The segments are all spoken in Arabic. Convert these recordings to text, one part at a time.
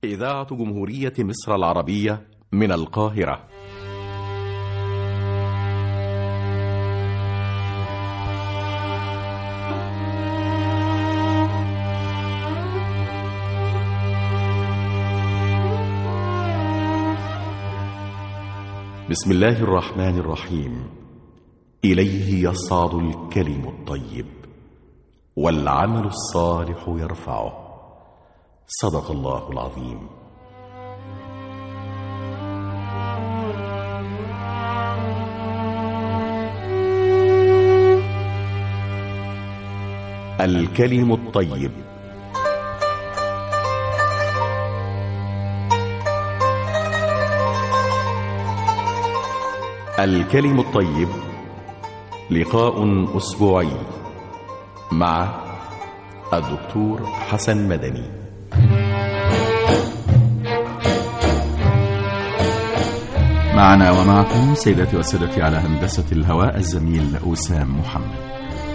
إذاعة جمهورية مصر العربية من القاهرة. بسم الله الرحمن الرحيم. إليه يصعد الكلم الطيب والعمل الصالح يرفعه. صدق الله العظيم. الكلم الطيب. الكلم الطيب لقاء أسبوعي مع الدكتور حسن مدني. معنا ومعكم سيداتي وسادتي على هندسة الهواء الزميل أسام محمد.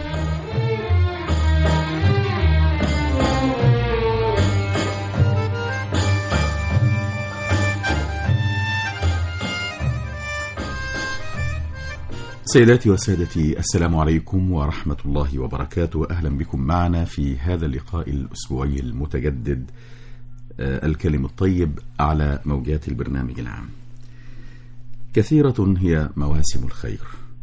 سيداتي وسادتي، السلام عليكم ورحمة الله وبركاته، وأهلا بكم معنا في هذا اللقاء الأسبوعي المتجدد الكلم الطيب على موجات البرنامج العام. كثيرة هي مواسم الخير،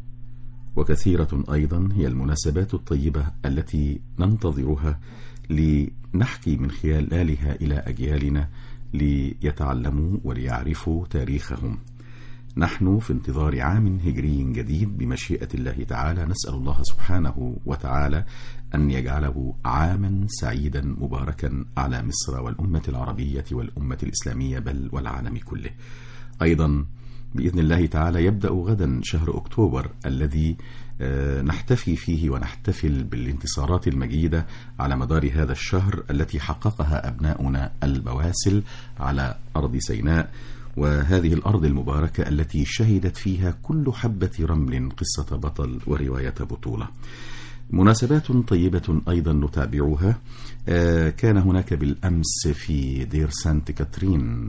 وكثيرة أيضا هي المناسبات الطيبة التي ننتظرها لنحكي من خلالها إلى أجيالنا ليتعلموا وليعرفوا تاريخهم. نحن في انتظار عام هجري جديد بمشيئة الله تعالى، نسأل الله سبحانه وتعالى أن يجعله عاما سعيدا مباركا على مصر والأمة العربية والأمة الإسلامية بل والعالم كله. أيضا بإذن الله تعالى يبدأ غدا شهر أكتوبر الذي نحتفي فيه ونحتفل بالانتصارات المجيدة على مدار هذا الشهر التي حققها أبناؤنا البواسل على أرض سيناء، وهذه الأرض المباركة التي شهدت فيها كل حبة رمل قصة بطل ورواية بطولة. مناسبات طيبة أيضا نتابعها. كان هناك بالأمس في دير سانت كاترين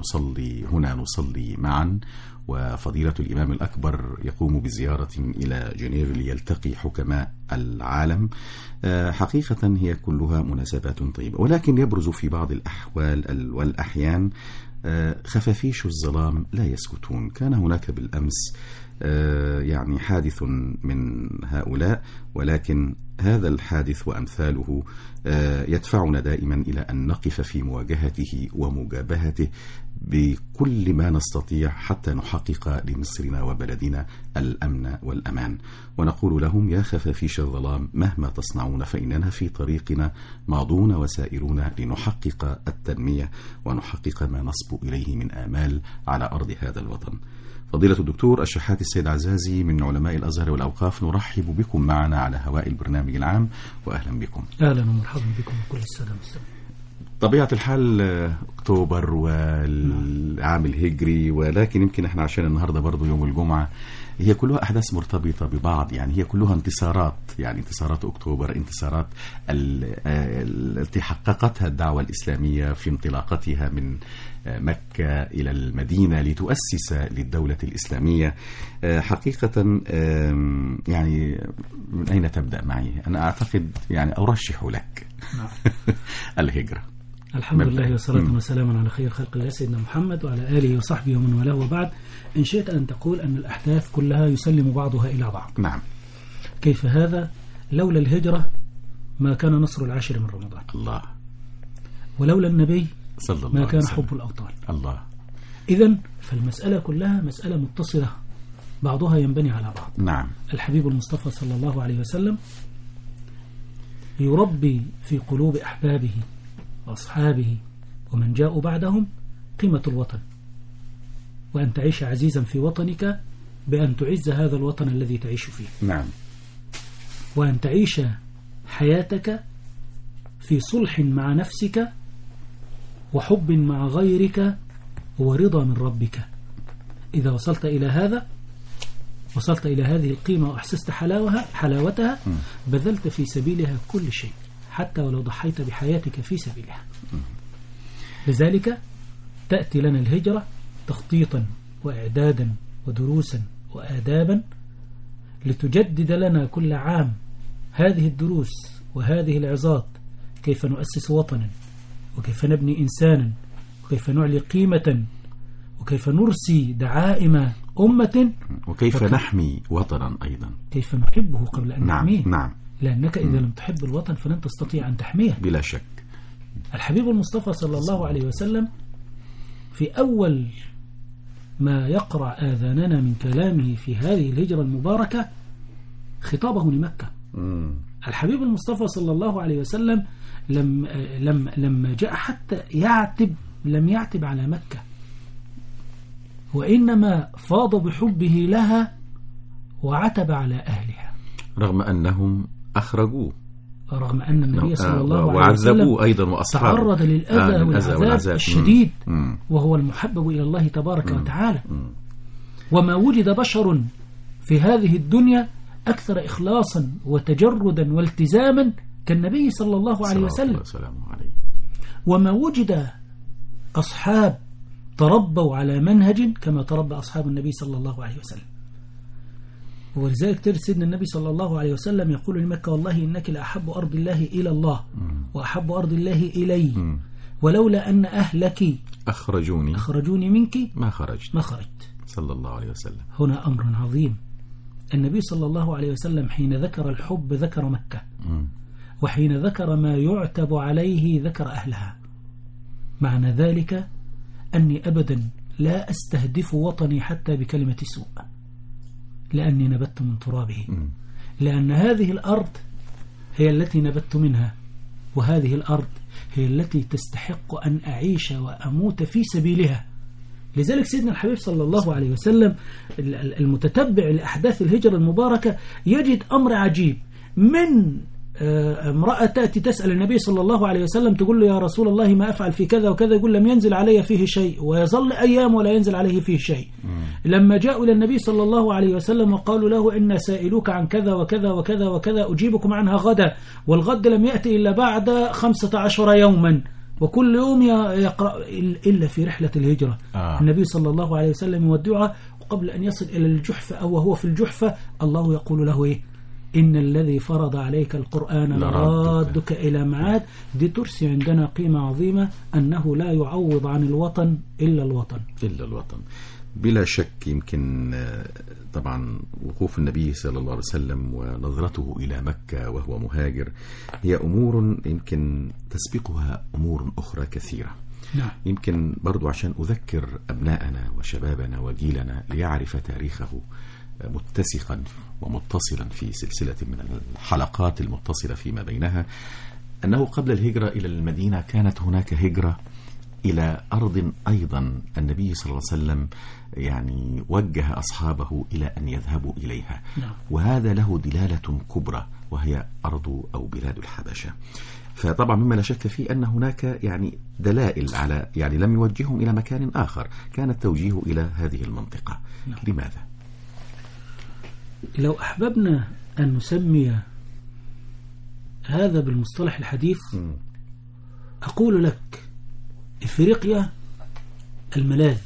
نصلي معا، وفضيلة الإمام الأكبر يقوم بزيارة إلى جنيف ليلتقي حكماء العالم. حقيقة هي كلها مناسبات طيبة، ولكن يبرز في بعض الأحوال والأحيان خفافيش الظلام لا يسكتون. كان هناك بالأمس يعني حادث من هؤلاء، ولكن هذا الحادث وأمثاله يدفعنا دائما إلى أن نقف في مواجهته ومجابهته بكل ما نستطيع حتى نحقق لمصرنا وبلدنا الأمن والأمان. ونقول لهم يا خفافيش الظلام مهما تصنعون فإننا في طريقنا ماضون وسائرون لنحقق التنمية ونحقق ما نصبو إليه من آمال على أرض هذا الوطن. فضيلة الدكتور الشحات السيد عزازي من علماء الأزهر والأوقاف، نرحب بكم معنا على هواء البرنامج العام، وأهلا بكم. أهلا ومرحبا بكم وكل السلام والسلام. طبيعة الحال أكتوبر والعام الهجري، ولكن يمكن احنا عشان النهاردة برضو يوم الجمعة هي كلها أحداث مرتبطة ببعض، يعني هي كلها انتصارات، يعني انتصارات أكتوبر، انتصارات التي حققتها الدعوة الإسلامية في انطلاقتها من مكة إلى المدينة لتؤسس للدولة الإسلامية. حقيقة يعني من أين تبدأ معي؟ أنا أعتقد يعني أرشح لك الهجرة. الحمد لله والصلاة والسلام على خير خلق الله سيدنا محمد وعلى آله وصحبه ومن والاه، وبعد. إن شئت أن تقول أن الأحداث كلها يسلم بعضها إلى بعض. نعم. كيف هذا؟ لولا الهجرة ما كان نصر العاشر من رمضان. الله. ولولا النبي صلى الله ما كان وسلم. حب الأوطان. الله. إذن فالمسألة كلها مسألة متصلة، بعضها ينبني على بعض. نعم. الحبيب المصطفى صلى الله عليه وسلم يربي في قلوب أحبابه وأصحابه ومن جاءوا بعدهم قيمة الوطن، وأن تعيش عزيزا في وطنك بأن تعز هذا الوطن الذي تعيش فيه. نعم. وأن تعيش حياتك في صلح مع نفسك وحب مع غيرك ورضا من ربك. إذا وصلت إلى هذا، وصلت إلى هذه القيمة وأحسست حلاوتها، بذلت في سبيلها كل شيء، حتى ولو ضحيت بحياتك في سبيلها. لذلك تأتي لنا الهجرة تخطيطا وإعدادا ودروسا وآدابا لتجدد لنا كل عام هذه الدروس وهذه العظات، كيف نؤسس وطنا، وكيف نبني إنسانا، وكيف نعلي قيمة، وكيف نرسي دعائم أمة، وكيف نحمي وطنا أيضا، كيف نحبه قبل أن نحميه. نعم. لأنك إذا لم تحب الوطن فلن تستطيع أن تحميه بلا شك. الحبيب المصطفى صلى الله عليه وسلم في أول ما يقرع آذاننا من كلامه في هذه الهجرة المباركة خطابه لمكة. الحبيب المصطفى صلى الله عليه وسلم لما جاء حتى يعتب لم يعتب على مكة، وإنما فاض بحبه لها وعتب على أهلها، رغم أنهم أخرجوه، رغم أن النبي صلى الله عليه وعذبوه وسلم أيضا وأصحابه تعرض للأذى والعذاب الشديد، وهو المحبب إلى الله تبارك وتعالى. وما وجد بشر في هذه الدنيا أكثر إخلاصا وتجردا والتزاما كالنبي صلى الله عليه وسلم. وما وجد أصحاب تربوا على منهج كما تربى أصحاب النبي صلى الله عليه وسلم. ولذلك ترى سيدنا النبي صلى الله عليه وسلم يقول لمكة: والله إنك لأحب أرض الله إلى الله وأحب أرض الله إلي، ولولا أن أهلك أخرجوني منك ما خرجت صلى الله عليه وسلم. هنا أمر عظيم. النبي صلى الله عليه وسلم حين ذكر الحب ذكر مكة، وحين ذكر ما يعتب عليه ذكر أهلها. معنى ذلك أني أبدا لا أستهدف وطني حتى بكلمة سوء، لأني نبت من ترابه، لأن هذه الأرض هي التي نبت منها، وهذه الأرض هي التي تستحق أن أعيش وأموت في سبيلها. لذلك سيدنا الحبيب صلى الله عليه وسلم المتتبع لأحداث الهجرة المباركة يجد أمر عجيب، من امرأة تأتي تسأل النبي صلى الله عليه وسلم تقول له: يا رسول الله ما أفعل في كذا وكذا، يقول: لم ينزل علي فيه شيء، ويظل أيام ولا ينزل عليه فيه شيء. لما جاءوا إلى النبي صلى الله عليه وسلم وقالوا له: إن سائلوك عن كذا وكذا وكذا وكذا، أجيبكم عنها غدا، والغد لم يأتي إلا بعد 15 يوما، وكل يوم يقرأ إلا في رحلة الهجرة. النبي صلى الله عليه وسلم يودعها، وقبل أن يصل إلى الجحفة أو وهو في الجحفة الله يقول له: إيه؟ إن الذي فرض عليك القرآن لرادك إلى معاد. دي ترسي عندنا قيمة عظيمة، أنه لا يعوض عن الوطن إلا الوطن. بلا شك. يمكن طبعا وقوف النبي صلى الله عليه وسلم ونظرته إلى مكة وهو مهاجر هي أمور يمكن تسبقها أمور أخرى كثيرة. نعم. يمكن برضو عشان أذكر أبناءنا وشبابنا وجيلنا ليعرف تاريخه متسقا ومتصلا في سلسلة من الحلقات المتصلة فيما بينها، أنه قبل الهجرة إلى المدينة كانت هناك هجرة إلى أرض أيضا النبي صلى الله عليه وسلم يعني وجه أصحابه إلى أن يذهبوا إليها. وهذا له دلالة كبرى، وهي أرض أو بلاد الحبشة. فطبعا مما لا شك فيه أن هناك يعني دلائل على يعني لم يوجههم إلى مكان آخر، كان التوجيه إلى هذه المنطقة. لماذا؟ لو أحببنا أن نسمي هذا بالمصطلح الحديث أقول لك: إفريقيا الملاذ.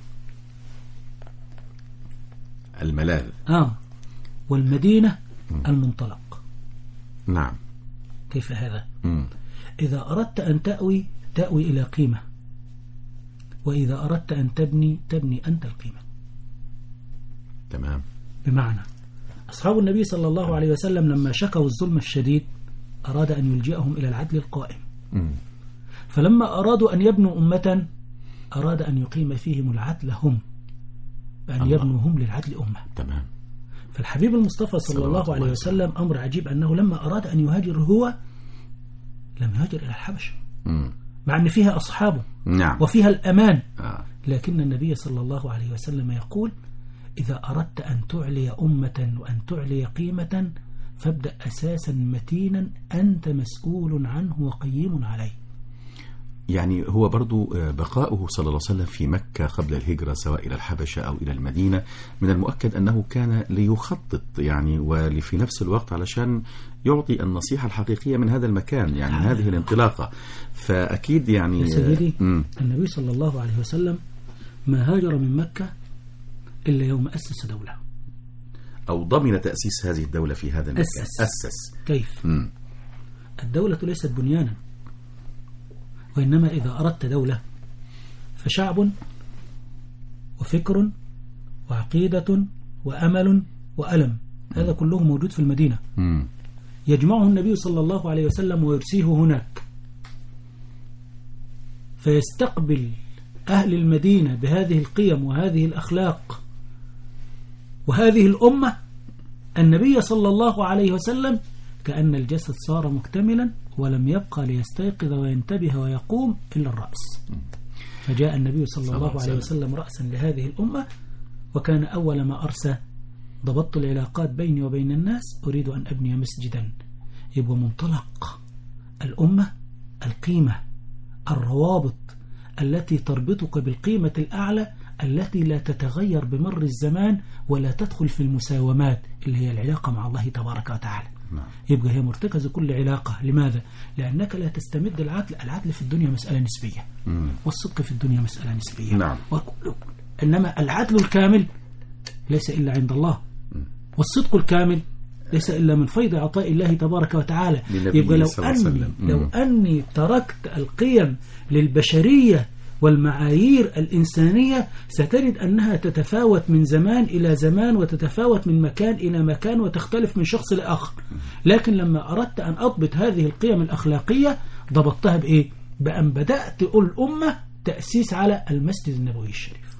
والمدينة المنطلق. نعم. كيف هذا؟ إذا أردت أن تأوي إلى قيمة، وإذا أردت أن تبني أنت القيمة. تمام. بمعنى أصحاب النبي صلى الله عليه وسلم لما شكوا الظلم الشديد أراد أن يلجئهم إلى العدل القائم. فلما أرادوا أن يبنوا أمة أراد أن يقيم فيهم العدل هم، بأن يبنوا هم للعدل أمة. تمام. فالحبيب المصطفى صلى الله عليه وسلم أمر عجيب، أنه لما أراد أن يهاجر هو لم يهاجر إلى الحبشة، مع أن فيها أصحابه. نعم. وفيها الأمان. لكن النبي صلى الله عليه وسلم يقول: إذا أردت أن تعلي أمة وأن تعلي قيمة فابدأ أساسا متينا أنت مسؤول عنه وقيم عليه. يعني هو برضو بقاؤه صلى الله عليه وسلم في مكة قبل الهجرة سواء إلى الحبشة أو إلى المدينة من المؤكد أنه كان ليخطط يعني وفي نفس الوقت علشان يعطي النصيحة الحقيقية من هذا المكان يعني هذه الانطلاقة. فأكيد يعني سيدي النبي صلى الله عليه وسلم ما هاجر من مكة إلا يوم أسس دولة أو ضمن تأسيس هذه الدولة في هذا المكان. أسس كيف؟ الدولة ليست بنيانا، وإنما إذا أردت دولة فشعب وفكر وعقيدة وأمل وألم، هذا كله موجود في المدينة. يجمعه النبي صلى الله عليه وسلم ويرسيه هناك، فيستقبل أهل المدينة بهذه القيم وهذه الأخلاق وهذه الأمة النبي صلى الله عليه وسلم كأن الجسد صار مكتملا ولم يبقى ليستيقظ وينتبه ويقوم إلا الرأس. فجاء النبي صلى الله عليه وسلم رأسا لهذه الأمة، وكان أول ما أرسى: ضبطت العلاقات بيني وبين الناس، أريد أن أبني مسجدا. يبقى منطلق الأمة القيمة، الروابط التي تربطك بالقيمة الأعلى التي لا تتغير بمر الزمان ولا تدخل في المساومات اللي هي العلاقة مع الله تبارك وتعالى. يبقى هي مرتكز كل علاقة. لماذا؟ لأنك لا تستمد العدل. العدل في الدنيا مسألة نسبية، والصدق في الدنيا مسألة نسبية. نعم. إنما العدل الكامل ليس إلا عند الله، والصدق الكامل ليس إلا من فيض عطاء الله تبارك وتعالى. يبقى لو أني تركت القيم للبشرية والمعايير الإنسانية ستجد أنها تتفاوت من زمان إلى زمان، وتتفاوت من مكان إلى مكان، وتختلف من شخص لآخر. لكن لما أردت أن أضبط هذه القيم الأخلاقية ضبطتها بإيه؟ بأن بدأت الأمة تأسيس على المسجد النبوي الشريف.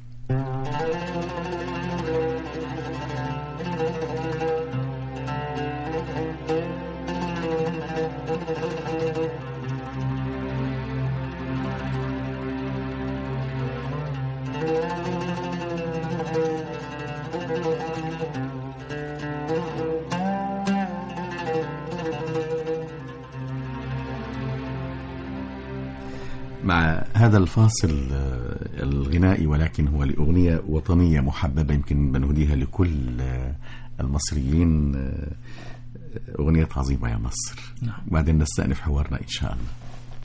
مع هذا الفاصل الغنائي، ولكن هو لأغنية وطنية محببة يمكن بنهديها لكل المصريين، أغنية عظيمة يا مصر. نعم. بعدين نستأنف حوارنا إن شاء الله.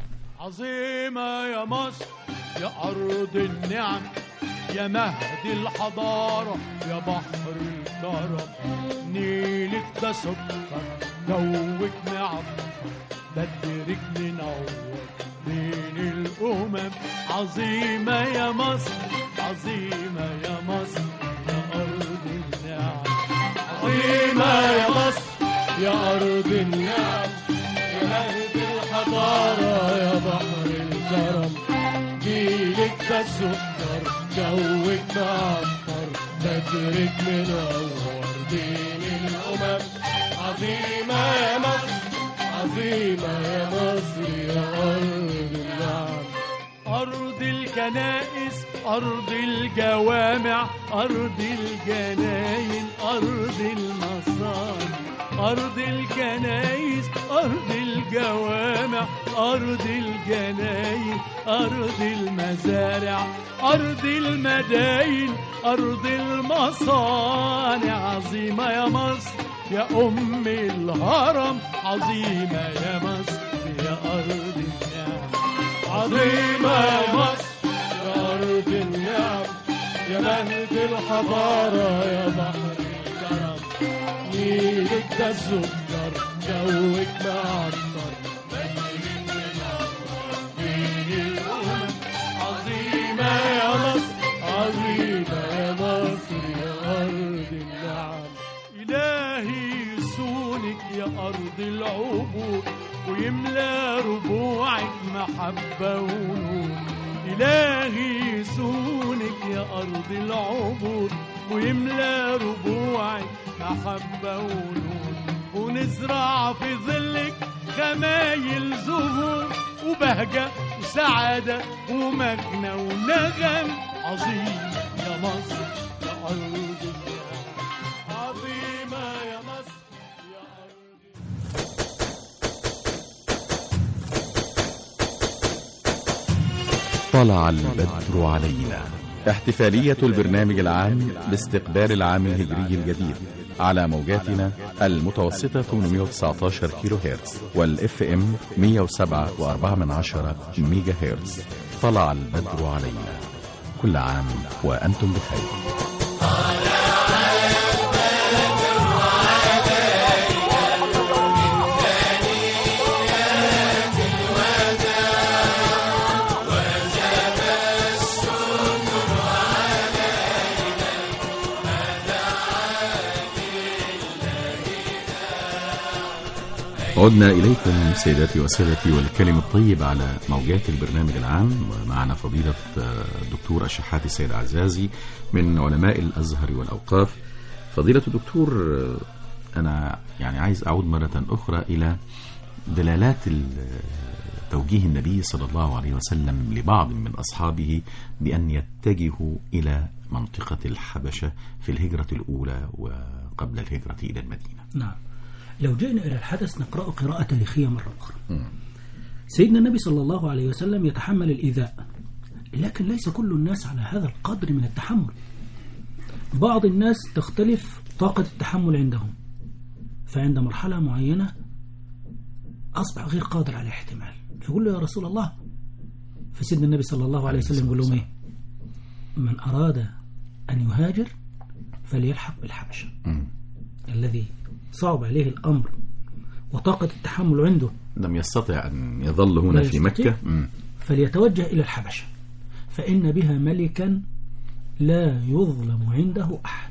عظيمة يا مصر يا أرض النعم، يا مهد الحضارة، يا بحر الكرم، نيلك ده سكر، جوك نعم، بدرك منور بين الأمم. عظيمة يا مصر، عظيمة يا مصر يا أرض النعم، عظيمة يا مصر يا أرض النعم، يا مهد الحضارة، يا بحر الكرم، جيلك ده سكر، جوك معطر، بدرك منور بين الأمم. عظيمة يا مصر، عظيمة يا مصر يا أرض النعم، أرض الكنائس، أرض الجوامع، أرض الجناين، أرض المصانع، أرض الكنائس، أرض الجوامع، أرض الجناين، أرض المزارع، أرض المداين، أرض المصانع. عظيمة يا مصر يا أم الهرم، عظيمة يا مصر يا أرض النعم، عظيمة يا مصر يا أرض النعم، يا مهد الحضارة، يا بحر الكرم، نيلك ده سكر، جوك معطر، بدرك منور بين الأمم. عظيمة يا مصر، عظيمة يا مصر يا أرض النعم. إلهي يسونك يا أرض العبور، ويملى ربوعك محبة ونور. إلهي يسونك يا أرض العبور، ويملى ربوعك محبة ونور. ونزرع في ظلك خمايل زهور، وبهجة وسعادة ومجنى ونغم. عظيمة يا مصر يا أرض النعم، عظيمة يا مصر يا أرض. طلع البدر علينا. احتفالية البرنامج العام باستقبال العام الهجري الجديد على موجاتنا المتوسطة 819 كيلو هرتز والإف إم 107.4 ميجا هرتز. طلع البدر علينا، كل عام وأنتم بخير. عدنا إليكم سيداتي وسادتي والكلم الطيب على موجات البرنامج العام، ومعنا فضيلة الدكتور الشحاتي السيد عزازي من علماء الأزهر والأوقاف. فضيلة الدكتور، أنا يعني عايز أعود مرة أخرى إلى دلالات توجيه النبي صلى الله عليه وسلم لبعض من أصحابه بأن يتجهوا إلى منطقة الحبشة في الهجرة الأولى وقبل الهجرة إلى المدينة. نعم، لو جئنا إلى الحدث نقرأ قراءة تاريخية مرة أخرى. سيدنا النبي صلى الله عليه وسلم يتحمل الإيذاء، لكن ليس كل الناس على هذا القدر من التحمل. بعض الناس تختلف طاقة التحمل عندهم، فعند مرحلة معينة أصبح غير قادر على الاحتمال، فيقول له يا رسول الله. فسيدنا النبي صلى الله عليه وسلم يقول لهم إيه؟ من أراد أن يهاجر فليلحق بالحبشة. الذي صعب عليه الأمر وطاقة التحمل عنده لم يستطع أن يظل هنا في مكة، فليتوجه إلى الحبشة، فإن بها ملكا لا يظلم عنده أحد.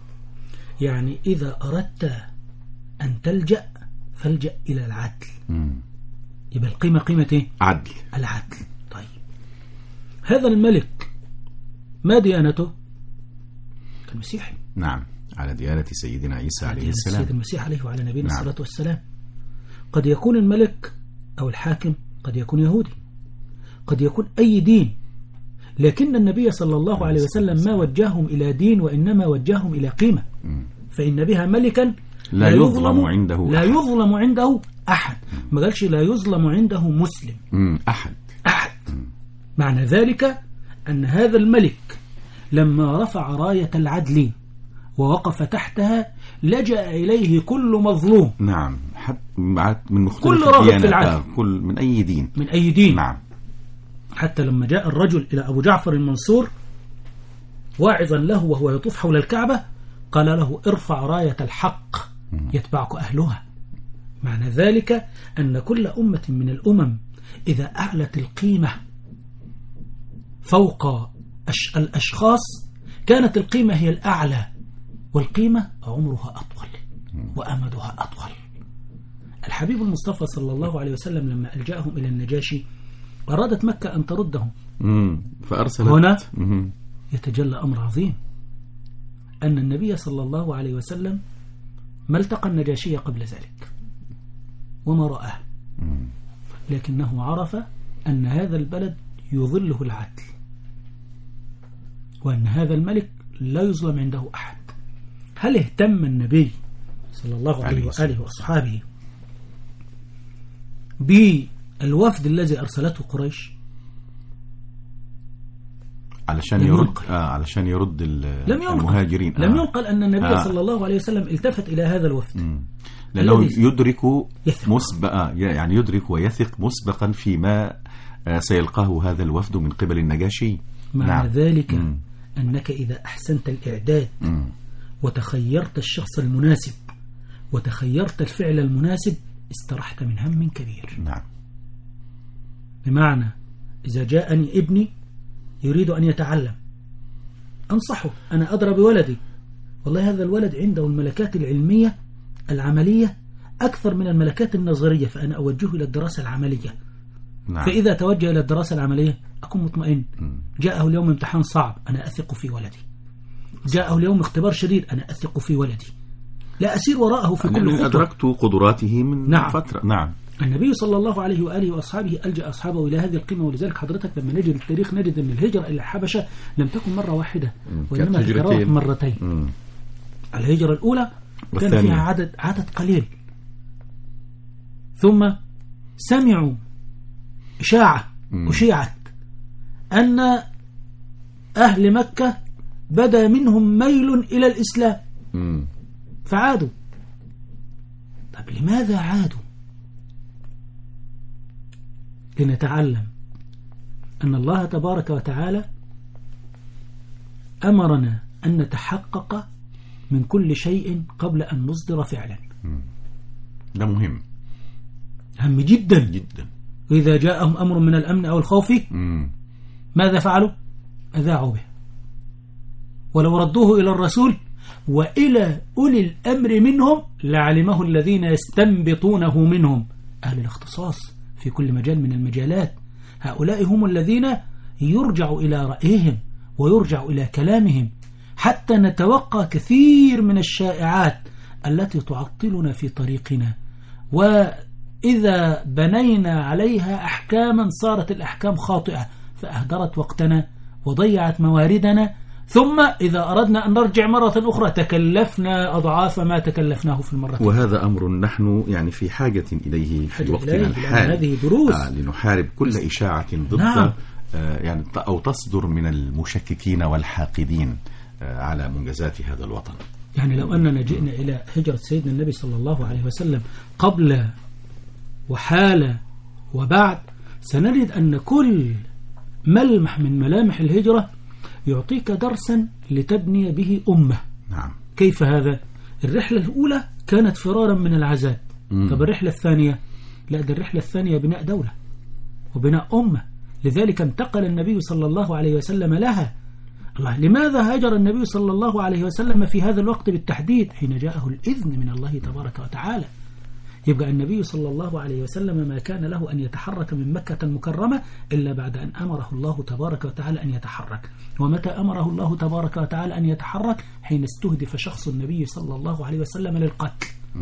يعني إذا أردت أن تلجأ فالجأ إلى العدل. يبقى القيمة قيمة إيه؟ عدل، العدل. طيب، هذا الملك ما ديانته؟ كان مسيحي. نعم، على ديانة سيدنا عيسى عليه السلام، سيد المسيح عليه وعلى نبينا الصلاة والسلام. قد يكون الملك أو الحاكم قد يكون يهودي، قد يكون أي دين، لكن النبي صلى الله عليه وسلم ما وجههم إلى دين وإنما وجههم إلى قيمة. فإن بها ملكا لا يظلم عنده أحد. ما قالش لا يظلم عنده مسلم، أحد. معنى ذلك أن هذا الملك لما رفع راية العدل ووقف تحتها لجأ إليه كل مظلوم. نعم، من مختلف كل راغب في العدل، كل من أي دين. نعم. حتى لما جاء الرجل إلى أبو جعفر المنصور واعظا له وهو يطوف حول الكعبة، قال له ارفع راية الحق يتبعك أهلها. معنى ذلك أن كل أمة من الأمم إذا أعلت القيمة فوق الأشخاص كانت القيمة هي الأعلى، والقيمة عمرها أطول وأمدها أطول. الحبيب المصطفى صلى الله عليه وسلم لما ألجأهم إلى النجاشي أرادت مكة أن تردهم، فأرسلت. هنا يتجلى أمر عظيم، أن النبي صلى الله عليه وسلم ما التقى النجاشي قبل ذلك وما رآه، لكنه عرف أن هذا البلد يظله العدل، وأن هذا الملك لا يظلم عنده أحد. هل اهتم النبي صلى الله عليه وآله وأصحابه بالوفد الذي أرسلته قريش علشان يرد المهاجرين؟ لم ينقل أن النبي صلى الله عليه وسلم التفت إلى هذا الوفد، لأنه يدرك مسبقا، يعني يدرك ويثق مسبقا فيما سيلقاه هذا الوفد من قبل النجاشي. معنى ذلك أنك إذا أحسنت الإعداد وتخيرت الشخص المناسب وتخيرت الفعل المناسب استرحت من هم كبير. نعم. بمعنى إذا جاءني ابني يريد أن يتعلم أنصحه، أنا أدرى بولدي، والله هذا الولد عنده الملكات العلمية العملية أكثر من الملكات النظرية، فأنا أوجهه إلى الدراسة العملية. نعم. فإذا توجه إلى الدراسة العملية أكون مطمئن. جاءه اليوم امتحان صعب، أنا أثق في ولدي. جاءه اليوم اختبار شديد، أنا أثق في ولدي، لا أسير وراءه في كل خطوة. أدركت قدراته من فترة. نعم. النبي صلى الله عليه وآله وأصحابه ألجأ أصحابه إلى هذه القيمة، ولذلك حضرتك لما نجد التاريخ نجد أن الهجرة إلى الحبشة لم تكن مرة واحدة، وإنما تكررت مرتين. الهجرة الأولى كان فيها عدد قليل، ثم سمعوا إشاعة أشيعت أن أهل مكة بدا منهم ميل إلى الإسلام فعادوا. طب لماذا عادوا؟ لنتعلم أن الله تبارك وتعالى أمرنا أن نتحقق من كل شيء قبل أن نصدر فعلا. ده مهم جدا جدا. وإذا جاءهم أمر من الأمن أو الخوف ماذا فعلوا؟ أذاعوا به. ولو ردوه إلى الرسول وإلى أولي الأمر منهم لعلمه الذين يستنبطونه منهم، أهل الاختصاص في كل مجال من المجالات. هؤلاء هم الذين يرجع إلى رأيهم ويرجع إلى كلامهم حتى نتوقع كثير من الشائعات التي تعطلنا في طريقنا، وإذا بنينا عليها أحكاما صارت الأحكام خاطئة فأهدرت وقتنا وضيعت مواردنا، ثم إذا أردنا أن نرجع مرة أخرى تكلفنا أضعاف ما تكلفناه في المرة. وهذا أمر نحن يعني في حاجة إليه في وقتنا الحالي. هذه دروس لنحارب كل إشاعة ضد نعم. يعني أو تصدر من المشككين والحاقدين على منجزات هذا الوطن. يعني لو أننا جئنا إلى هجرة سيدنا النبي صلى الله عليه وسلم قبل وحال وبعد سنجد أن كل ملمح من ملامح الهجرة يعطيك درسا لتبني به أمة. نعم. كيف هذا؟ الرحلة الأولى كانت فرارا من العذاب. طب الرحلة الثانية؟ لا، ده الرحلة الثانية بناء دولة وبناء أمة. لذلك انتقل النبي صلى الله عليه وسلم لها. الله، لماذا هاجر النبي صلى الله عليه وسلم في هذا الوقت بالتحديد حين جاءه الإذن من الله تبارك وتعالى؟ يبقى النبي صلى الله عليه وسلم ما كان له أن يتحرك من مكة المكرمة إلا بعد أن أمره الله تبارك وتعالى أن يتحرك. ومتى أمره الله تبارك وتعالى أن يتحرك؟ حين استهدف شخص النبي صلى الله عليه وسلم للقتل.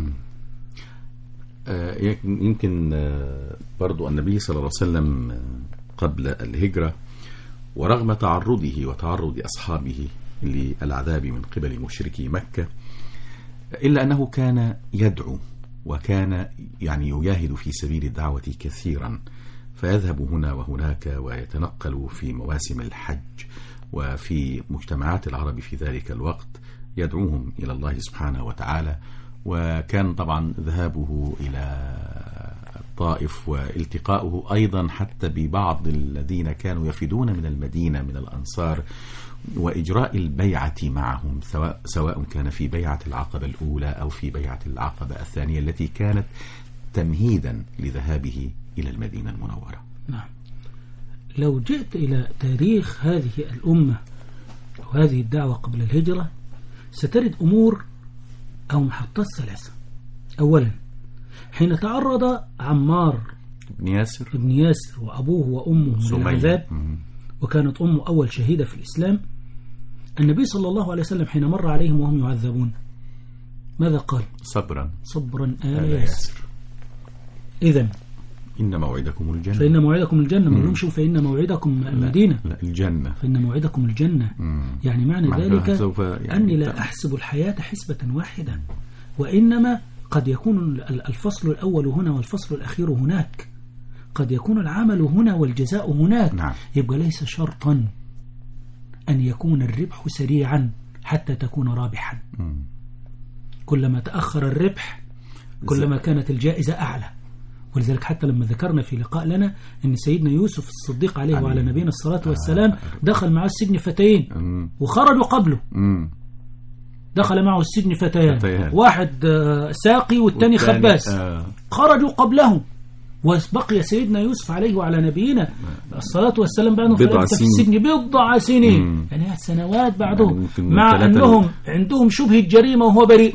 يمكن برضو النبي صلى الله عليه وسلم قبل الهجرة ورغم تعرضه وتعرض أصحابه للعذاب من قبل مشركي مكة إلا أنه كان يدعو وكان يعني يجاهد في سبيل الدعوة كثيرا، فيذهب هنا وهناك ويتنقل في مواسم الحج وفي مجتمعات العرب في ذلك الوقت يدعوهم إلى الله سبحانه وتعالى. وكان طبعا ذهابه إلى الطائف والتقاؤه أيضا حتى ببعض الذين كانوا يفدون من المدينة من الأنصار وإجراء البيعة معهم، سواء كان في بيعة العقبة الأولى أو في بيعة العقبة الثانية التي كانت تمهيدا لذهابه إلى المدينة المنورة. نعم. لو جئت إلى تاريخ هذه الأمة وهذه الدعوة قبل الهجرة ستجد أمور أو محطات ثلاثة. أولا، حين تعرض عمار بن ياسر وأبوه وأمه للعذاب وكانت أمه أول شهيدة في الإسلام، النبي صلى الله عليه وسلم حين مر عليهم وهم يعذبون ماذا قال؟ صبرا آل ياسر. إذن إن موعدكم الجنة. فإن موعدكم الجنة. ما نمشوا فإن موعدكم المدينة. لا، الجنة. فإن موعدكم الجنة. يعني معنى ذلك أني لا أحسب الحياة حسبة واحدة، وإنما قد يكون الفصل الأول هنا والفصل الأخير هناك، قد يكون العمل هنا والجزاء هناك. نعم. يبقى ليس شرطا أن يكون الربح سريعا حتى تكون رابحا. كلما تأخر الربح كلما كانت الجائزة أعلى. ولذلك حتى لما ذكرنا في لقاء لنا أن سيدنا يوسف الصديق عليه وعلى نبينا الصلاة والسلام دخل معه السجن فتيين وخرجوا قبله. دخل معه السجن فتيان، واحد ساقي والثاني خباز، خرجوا قبله، وبقي سيدنا يوسف عليه وعلى نبينا الصلاة والسلام بعدهم في السجن بضع سنين، يعني سنوات بعدهم، مع أنهم عندهم شبهة جريمة وهو بريء.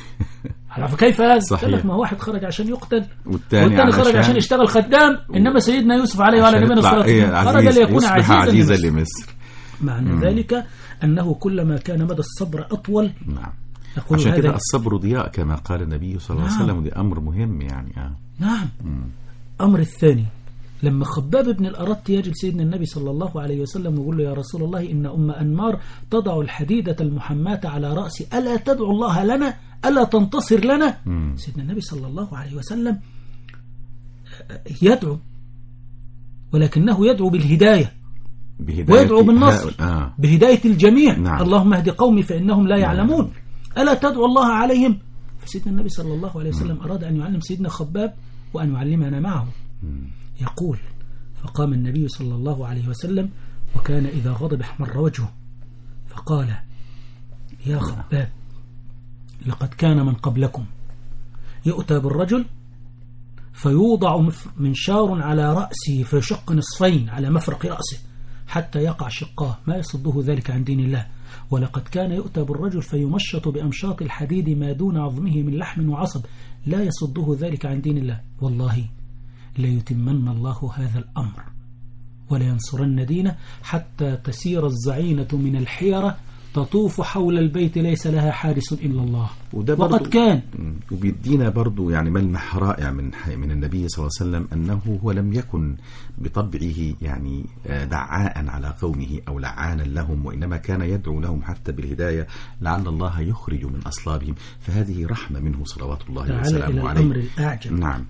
كيف هذا؟ قال لك ما واحد خرج عشان يقتل والثاني خرج عشان يشتغل خدام، إنما سيدنا يوسف عليه وعلى نبينا الصلاة والسلام خرج ليكون عزيزا لمصر. معنى ذلك أنه كلما كان مدى الصبر أطول. نعم. عشان كده الصبر ضياء كما قال النبي صلى الله عليه وسلم. دي أمر مهم يعني. نعم. أمر الثاني، لما خباب بن الأرت يجد سيدنا النبي صلى الله عليه وسلم ويقول له يا رسول الله إن أم أنمار تضع الحديدة المحماة على رأسي، ألا تدعو الله لنا؟ ألا تنتصر لنا؟ سيدنا النبي صلى الله عليه وسلم يدعو، ولكنه يدعو بالهداية ويدعو بالنصر بهداية الجميع. نعم. اللهم اهد قومي فإنهم لا يعلمون. ألا تدعو الله عليهم؟ فسيدنا النبي صلى الله عليه وسلم أراد أن يعلم سيدنا خباب وأن يعلمنا معه. يقول: فقام النبي صلى الله عليه وسلم وكان إذا غضب احمر وجهه فقال: يا خباب، لقد كان من قبلكم يؤتى بالرجل فيوضع منشار على رأسه فيشق نصفين على مفرق رأسه حتى يقع شقاه، ما يصده ذلك عن دين الله. ولقد كان يؤتى بالرجل فيمشط بأمشاط الحديد ما دون عظمه من لحم وعصب، لا يصده ذلك عن دين الله. والله ليتمن الله هذا الأمر ولينصرن دينه حتى تسير الزعينة من الحيرة تطوف حول البيت ليس لها حارس إلا الله. وقد كان. وبيدينا برضو يعني ملمح رائع من النبي صلى الله عليه وسلم أنه هو لم يكن بطبعه يعني دعاء على قومه أو لعانا لهم، وإنما كان يدعو لهم حتى بالهداية لعل الله يخرج من أصلابهم. فهذه رحمة منه صلوات الله وسلامه عليه. الأمر الأعجب. نعم.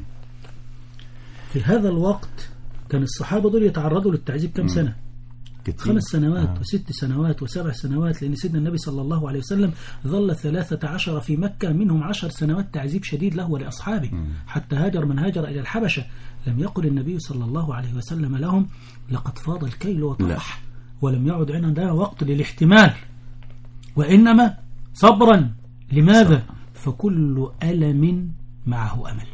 في هذا الوقت كان الصحابة دول يتعرضوا للتعذيب كم سنة؟ 5 سنوات و6 سنوات و7 سنوات، لأن سيدنا النبي صلى الله عليه وسلم ظل 13 في مكة، منهم 10 سنوات تعذيب شديد له ولأصحابه حتى هاجر من هاجر إلى الحبشة. لم يقل النبي صلى الله عليه وسلم لهم لقد فاض الكيل وطفح، ولم يعد عندنا وقت للاحتمال، وإنما صبرا. لماذا؟ فكل ألم معه أمل.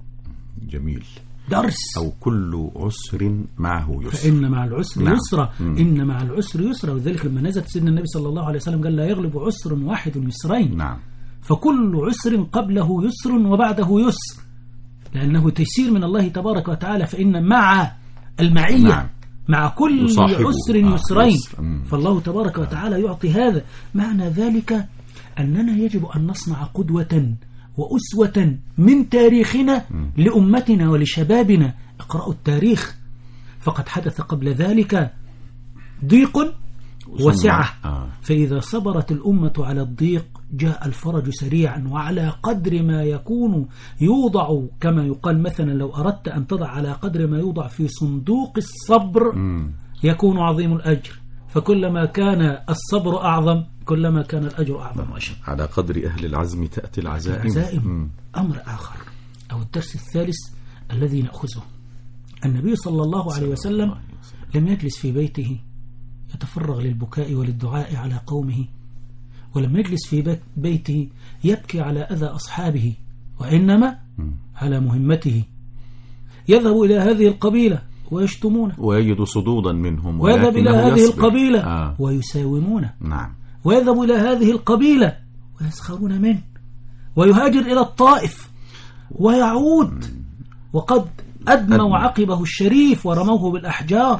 جميل. درس. أو كل عسر معه يسر، فإن مع العسر يسرا. إن مع العسر يسرا. وذلك لما نزلت سيدنا النبي صلى الله عليه وسلم قال: لا يغلب عسر واحد يسرين. نعم. فكل عسر قبله يسر وبعده يسر، لأنه تيسير من الله تبارك وتعالى. فإن مع المعية نعم. مع كل عسر يسرين. فالله تبارك وتعالى يعطي هذا. معنى ذلك أننا يجب أن نصنع قدوة وأسوة من تاريخنا لأمتنا ولشبابنا. اقرأوا التاريخ، فقد حدث قبل ذلك ضيق وسعة، فإذا صبرت الأمة على الضيق جاء الفرج سريعا. وعلى قدر ما يكون يوضع، كما يقال مثلا لو أردت أن تضع على قدر ما يوضع في صندوق الصبر يكون عظيم الأجر. فكلما كان الصبر أعظم كلما كان الأجر أعظم وأشد. على قدر أهل العزم تأتي العزائم. أمر آخر أو الدرس الثالث الذي نأخذه: النبي صلى الله عليه وسلم لم يجلس في بيته يتفرغ للبكاء وللدعاء على قومه، ولم يجلس في بيته يبكي على أذى أصحابه، وإنما على مهمته. يذهب إلى هذه القبيلة ويشتمونه، ويجد صدودا منهم، ويذهب إلى هذه القبيلة ويساومونه. نعم. ويذهب إلى هذه القبيلة ويسخرون منه، ويهاجر إلى الطائف ويعود وقد أدموا عقبه الشريف ورموه بالأحجار.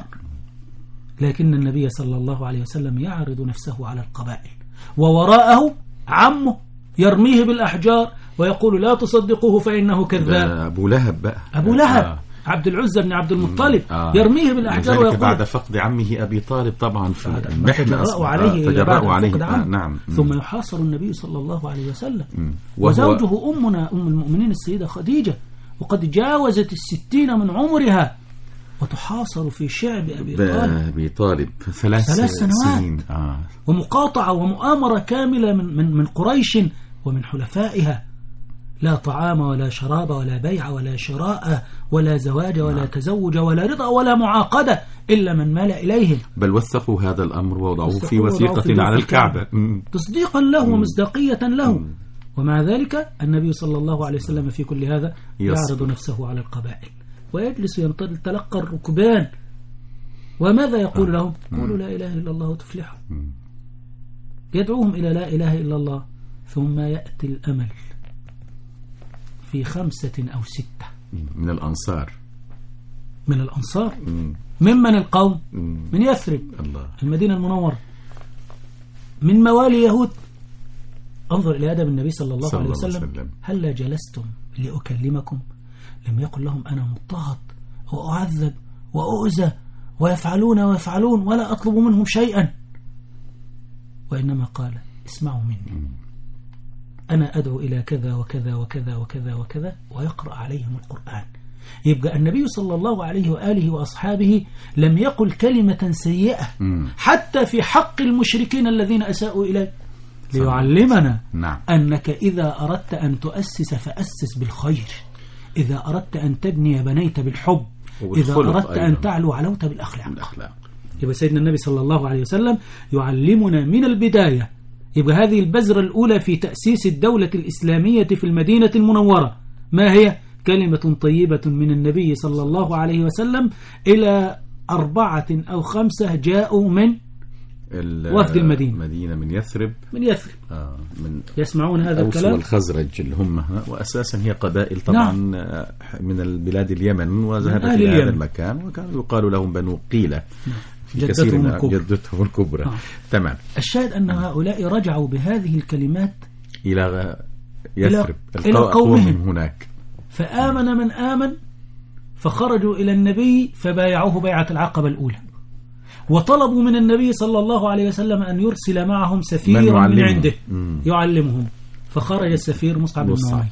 لكن النبي صلى الله عليه وسلم يعرض نفسه على القبائل، ووراءه عمه يرميه بالأحجار ويقول: لا تصدقوه فإنه كذاب. أبو لهب بقى. أبو لهب عبد العزة بن عبد المطلب يرميه بالأحجار ويقول بعد فقد عمه أبي طالب طبعا في المحنة تجرأوا عليه نعم. ثم يحاصر النبي صلى الله عليه وسلم وزوجه أمنا أم المؤمنين السيدة خديجة وقد جاوزت 60 من عمرها وتحاصر في شعب أبي طالب 3 سنوات ومقاطعة ومؤامرة كاملة من قريش ومن حلفائها. لا طعام ولا شراب ولا بيع ولا شراء ولا زواج ولا تزوج ولا رضا ولا معاقدة إلا من مال إليهم، بل وثقوا هذا الأمر ووضعوه في وثيقة على الكعبة تصديقا له ومصداقية له. ومع ذلك النبي صلى الله عليه وسلم في كل هذا يعرض نفسه على القبائل ويجلس يتلقى الركبان. وماذا يقول لهم؟ قولوا لا إله إلا الله تفلحوا. يدعوهم إلى لا إله إلا الله. ثم يأتي الأمل في 5 أو 6 من الأنصار. ممن القوم؟ من يثرب المدينة المنورة، من موالي يهود. انظر إلى أدب النبي صلى الله عليه وسلم: هل جلستم لأكلمكم؟ لم يقل لهم أنا مضطهد وأعذب وأؤذى ويفعلون ولا أطلب منهم شيئا، وإنما قال: اسمعوا مني، أنا أدعو إلى كذا وكذا وكذا وكذا وكذا، ويقرأ عليهم القرآن. يبقى النبي صلى الله عليه وآله وأصحابه لم يقل كلمة سيئة حتى في حق المشركين الذين أساءوا إليه، ليعلمنا أنك إذا أردت أن تؤسس فأسس بالخير، إذا أردت أن تبني بنيت بالحب، إذا أردت أن تعلو علوت بالأخلاق. يبقى سيدنا النبي صلى الله عليه وسلم يعلمنا من البداية. يبقى هذه البذرة الأولى في تأسيس الدولة الإسلامية في المدينة المنورة ما هي؟ كلمة طيبة من النبي صلى الله عليه وسلم إلى 4 أو 5 جاءوا من وفد المدينة من يثرب من يسمعون هذا الكلام. والخزرج اللي هم وأساسا هي قبائل طبعا من البلاد اليمن، وذهبت إلى هذا المكان وكانوا يقال لهم بنو قيلة في كثير من جدتهم الكبرى. تمام. الشاهد أن هؤلاء رجعوا بهذه الكلمات إلى يثرب إلى قومهم هناك، فآمن من آمن، فخرجوا إلى النبي فبايعوه بيعة العقبة الأولى، وطلبوا من النبي صلى الله عليه وسلم أن يرسل معهم سفيرا من عنده يعلمهم، فخرج السفير مصعب بن عمير.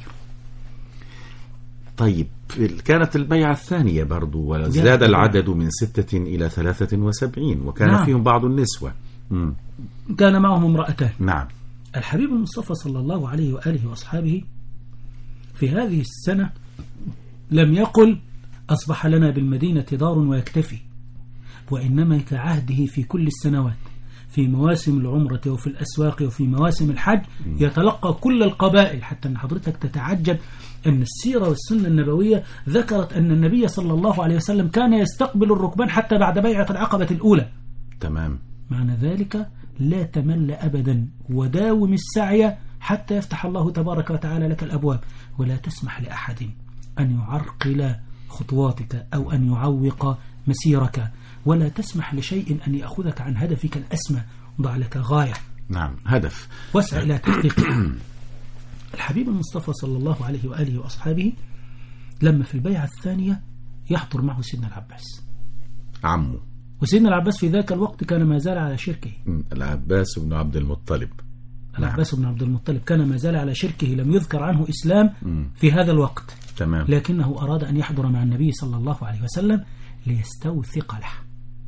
طيب كانت البيعة الثانية برضو وزاد العدد من 6 إلى 73 وكان فيهم بعض النسوة. كان معهم امرأتان. نعم. الحبيب المصطفى صلى الله عليه وآله وأصحابه في هذه السنة لم يقل أصبح لنا بالمدينة دار ويكتفي، وإنما كعهده في كل السنوات في مواسم العمرة وفي الأسواق وفي مواسم الحج يتلقى كل القبائل، حتى أن حضرتك تتعجب أن السيرة والسنة النبوية ذكرت أن النبي صلى الله عليه وسلم كان يستقبل الركبان حتى بعد بيعة العقبة الأولى. تمام. معنى ذلك لا تمل أبدا، وداوم السعي حتى يفتح الله تبارك وتعالى لك الأبواب، ولا تسمح لأحد أن يعرقل خطواتك أو أن يعوق مسيرك، ولا تسمح لشيء أن يأخذك عن هدفك الأسمى. ضع لك غاية. نعم، هدف واسع إلى تحقيقه. الحبيب المصطفى صلى الله عليه وآله وأصحابه لما في البيعة الثانية يحضر معه سيدنا العباس عمه، وسيدنا العباس في ذاك الوقت كان ما زال على شركه. العباس بن عبد المطلب. العباس بن عبد المطلب كان ما زال على شركه، لم يذكر عنه إسلام في هذا الوقت. تمام. لكنه أراد أن يحضر مع النبي صلى الله عليه وسلم ليستوثق له،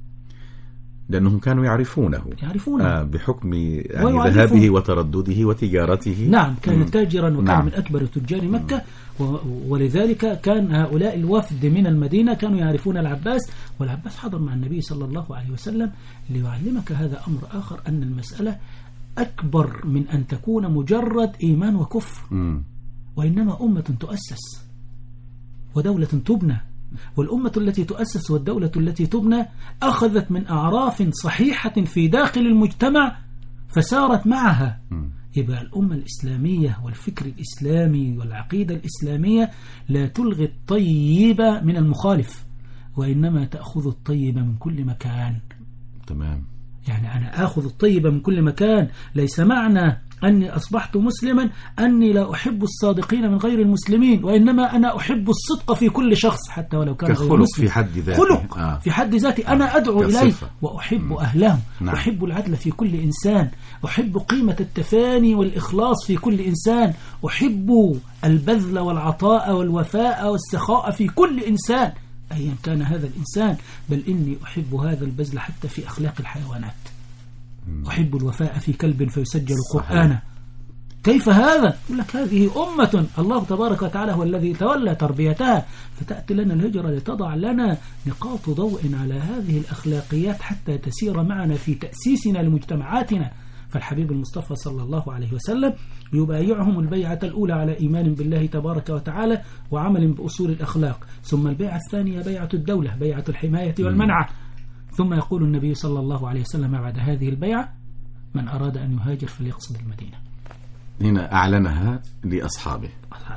لأنهم كانوا يعرفونه بحكم يعني ذهابه وتردده وتجارته. نعم، كان تاجرا وكان من أكبر تجار مكة، ولذلك كان هؤلاء الوفد من المدينة كانوا يعرفون العباس، والعباس حضر مع النبي صلى الله عليه وسلم ليعلمك هذا أمر آخر، أن المسألة أكبر من أن تكون مجرد إيمان وكفر، وإنما أمة تؤسس ودولة تبنى، والأمة التي تؤسس والدولة التي تبنى أخذت من أعراف صحيحة في داخل المجتمع فسارت معها. يبقى الأمة الإسلامية والفكر الإسلامي والعقيدة الإسلامية لا تلغي الطيب من المخالف، وإنما تأخذ الطيب من كل مكان. تمام. يعني أنا أخذ الطيب من كل مكان، ليس معنى أني أصبحت مسلما أني لا أحب الصادقين من غير المسلمين، وإنما أنا أحب الصدق في كل شخص حتى ولو كان غير مسلم. في حد ذاته. خلق في حد ذاته أنا أدعو إليه وأحب أهله. أحب العدل في كل إنسان، أحب قيمة التفاني والإخلاص في كل إنسان، أحب البذل والعطاء والوفاء والسخاء في كل إنسان أيا كان هذا الإنسان، بل إني أحب هذا البذل حتى في أخلاق الحيوانات. أحب الوفاء في كلب فيسجل قرآنا. كيف هذا؟ يقول لك هذه أمة الله تبارك وتعالى هو الذي تولى تربيتها، فتأتي لنا الهجرة لتضع لنا نقاط ضوء على هذه الأخلاقيات حتى تسير معنا في تأسيسنا لمجتمعاتنا. فالحبيب المصطفى صلى الله عليه وسلم يبايعهم البيعة الأولى على إيمان بالله تبارك وتعالى وعمل بأصول الأخلاق، ثم البيعة الثانية بيعة الدولة، بيعة الحماية والمنعة. ثم يقول النبي صلى الله عليه وسلم بعد هذه البيعة: من أراد أن يهاجر فليقصد المدينة. هنا أعلنها لأصحابه.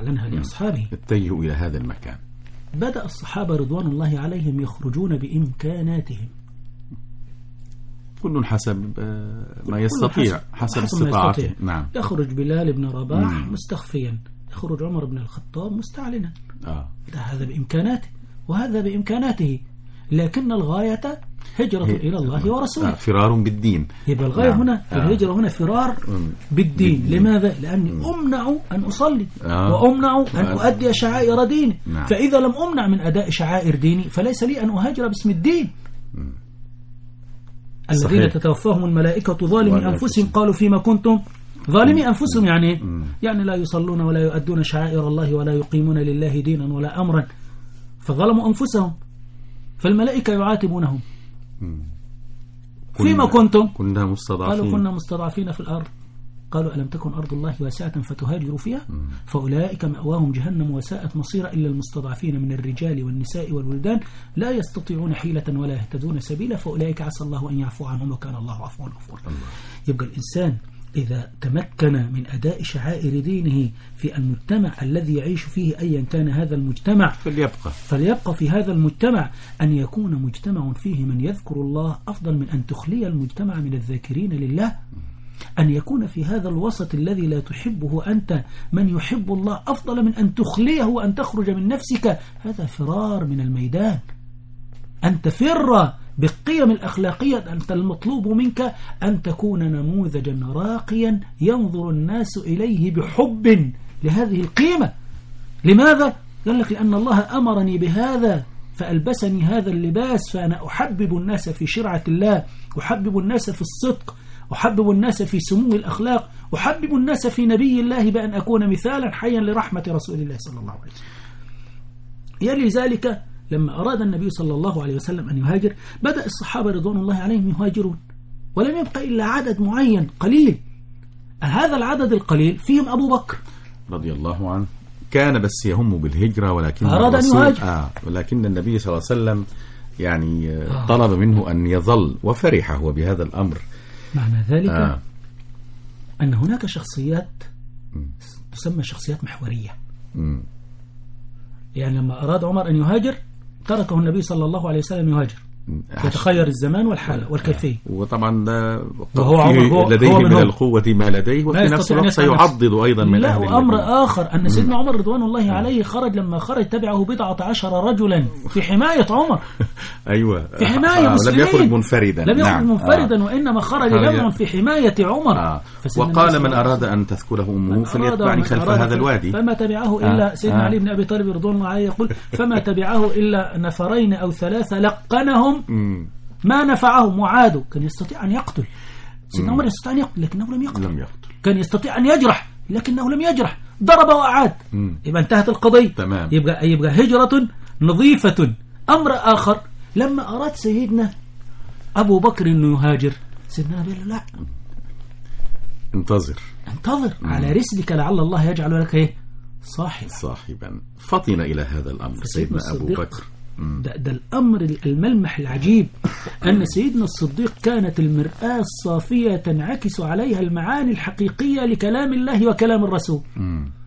اتجهوا إلى هذا المكان. بدأ الصحابة رضوان الله عليهم يخرجون بإمكاناتهم، كل حسب ما يستطيع، حسب استطاعته. نعم. يخرج بلال بن رباح مستخفيا، يخرج عمر بن الخطاب مستعلنا. هذا بإمكاناته وهذا بإمكاناته، لكن الغاية هجرة إلى الله ورسوله. فرار بالدين. يبقى الغاية هنا الهجرة هنا فرار بالدين. لماذا؟ لأني أمنع أن أصلي وأمنع أن أؤدي شعائر ديني. فإذا لم أمنع من أداء شعائر ديني فليس لي أن أهاجر باسم الدين. الذين تتوفاهم الملائكة ظالمي أنفسهم قالوا فيما كنتم ظالمي أنفسهم. يعني يعني لا يصلون ولا يؤدون شعائر الله ولا يقيمون لله دينا ولا أمرا، فظلموا أنفسهم، فالملائكة يعاتبونهم فيما كنتم. كنا مستضعفين. قالوا كنا مستضعفين في الأرض. قالوا ألم تكن أرض الله واسعة فتهاجروا فيها فأولئك مأواهم جهنم وساءت مصيرا إلا المستضعفين من الرجال والنساء والولدان لا يستطيعون حيلة ولا يهتدون سبيلا فأولئك عسى الله أن يعفو عنهم وكان الله عفوا غفورا. يبقى الإنسان إذا تمكن من أداء شعائر دينه في المجتمع الذي يعيش فيه أيا كان هذا المجتمع فليبقى في هذا المجتمع أن يكون مجتمع فيه من يذكر الله أفضل من أن تخلي المجتمع من الذاكرين لله. أن يكون في هذا الوسط الذي لا تحبه أنت من يحب الله أفضل من أن تخليه وأن تخرج من نفسك. هذا فرار من الميدان. أن تفر بالقيم الأخلاقية. أنت المطلوب منك أن تكون نموذجا راقيا ينظر الناس إليه بحب لهذه القيمة. لماذا؟ قال لك لأن الله أمرني بهذا فألبسني هذا اللباس، فأنا أحبب الناس في شرعة الله، أحبب الناس في الصدق، أحبب الناس في سمو الأخلاق، أحبب الناس في نبي الله بأن أكون مثالا حيا لرحمة رسول الله صلى الله عليه وسلم. يلي ذلك لما أراد النبي صلى الله عليه وسلم أن يهاجر بدأ الصحابة رضوان الله عليهم يهاجرون، ولم يبقى إلا عدد معين قليل. هذا العدد القليل فيهم أبو بكر رضي الله عنه، كان بس يهم بالهجرة ولكن أراد أن يهاجر. ولكن النبي صلى الله عليه وسلم يعني طلب منه أن يظل وفرح هو بهذا الأمر. معنى ذلك أن هناك شخصيات تسمى شخصيات محورية. يعني لما أراد عمر أن يهاجر تركه النبي صلى الله عليه وسلم يهاجر، يتخير الزمان والحالة والكيفية. وطبعا هو لديه من القوة ما لديه، وفي نفس الوقت سيعضد أيضا من أهل الإيمان. وأمر آخر أن سيدنا عمر رضوان الله عليه خرج، لما خرج تبعه 19 رجلا في حماية عمر. أيوة، في حماية مسلمين. لم يخرج منفردا. لم يخرج منفردا وإنما خرج جمعا في حماية عمر. وقال من أراد أن تثكله أمه فليتبعني خلف هذا الوادي. فما تبعه إلا سيدنا علي بن أبي طالب رضوان الله عليه يقول فما تبعه إلا نفرين أو ثلاثة لقنهم ما نفعهم وعادوا. كان يستطيع أن يقتل سيدنا عمر، يستطيع أن يقتل لكنه لم يقتل. كان يستطيع أن يجرح لكنه لم يجرح، ضرب وأعاد. يبقى انتهت القضية. تمام. يبقى هجرة نظيفة. أمر آخر لما أراد سيدنا أبو بكر أنه يهاجر، سيدنا قال له لا، انتظر على رسلك لعل الله يجعل لك ايه صاحبا. فطن إلى هذا الأمر سيدنا أبو بكر. ده الأمر الملمح العجيب أن سيدنا الصديق كانت المرآة الصافية تنعكس عليها المعاني الحقيقية لكلام الله وكلام الرسول.